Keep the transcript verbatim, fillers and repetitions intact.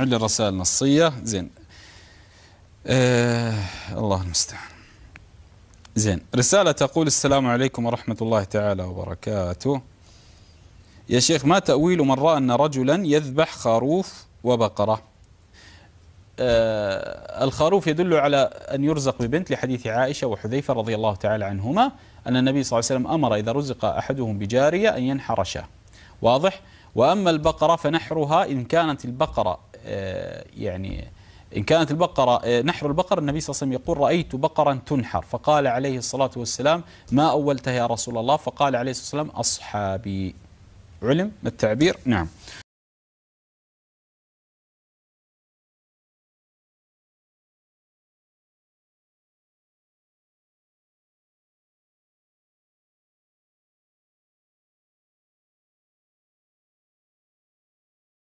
عندنا رسائل نصية. زين. آه الله المستعان. زين. رسالة تقول: السلام عليكم ورحمة الله تعالى وبركاته. يا شيخ، ما تأويل من رأى أن رجلا يذبح خروف وبقرة؟ آه الخروف يدل على أن يرزق ببنت، لحديث عائشة وحذيفة رضي الله تعالى عنهما أن النبي صلى الله عليه وسلم أمر إذا رزق أحدهم بجارية أن ينحر شاة. واضح؟ وأما البقرة فنحرها إن كانت البقرة آه يعني إن كانت البقرة نحر البقر، النبي صلى الله عليه وسلم يقول: رأيت بقرا تنحر، فقال عليه الصلاة والسلام: ما أولته يا رسول الله؟ فقال عليه الصلاة والسلام: أصحابي. علم التعبير؟ نعم.